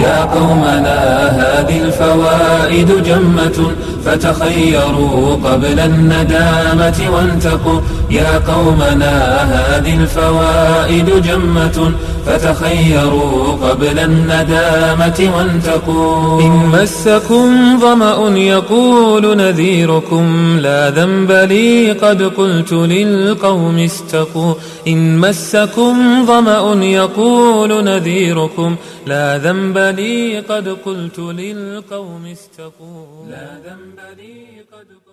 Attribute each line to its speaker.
Speaker 1: يا قومنا هذه الفوائد جمة فتخيروا قبل الندامة وانتقوا. يا قومنا هذه الفوائد جمة فتخيروا قبل الندامة وانتقوا. إن مسكم ظمأ يقول نذيركم لا ذنب لي قد قلت للقوم استقوا. إن مسكم ظمأ يقول نذيركم لا ذنب لي قد قلت للقوم استقوا. لا ذنب لي قد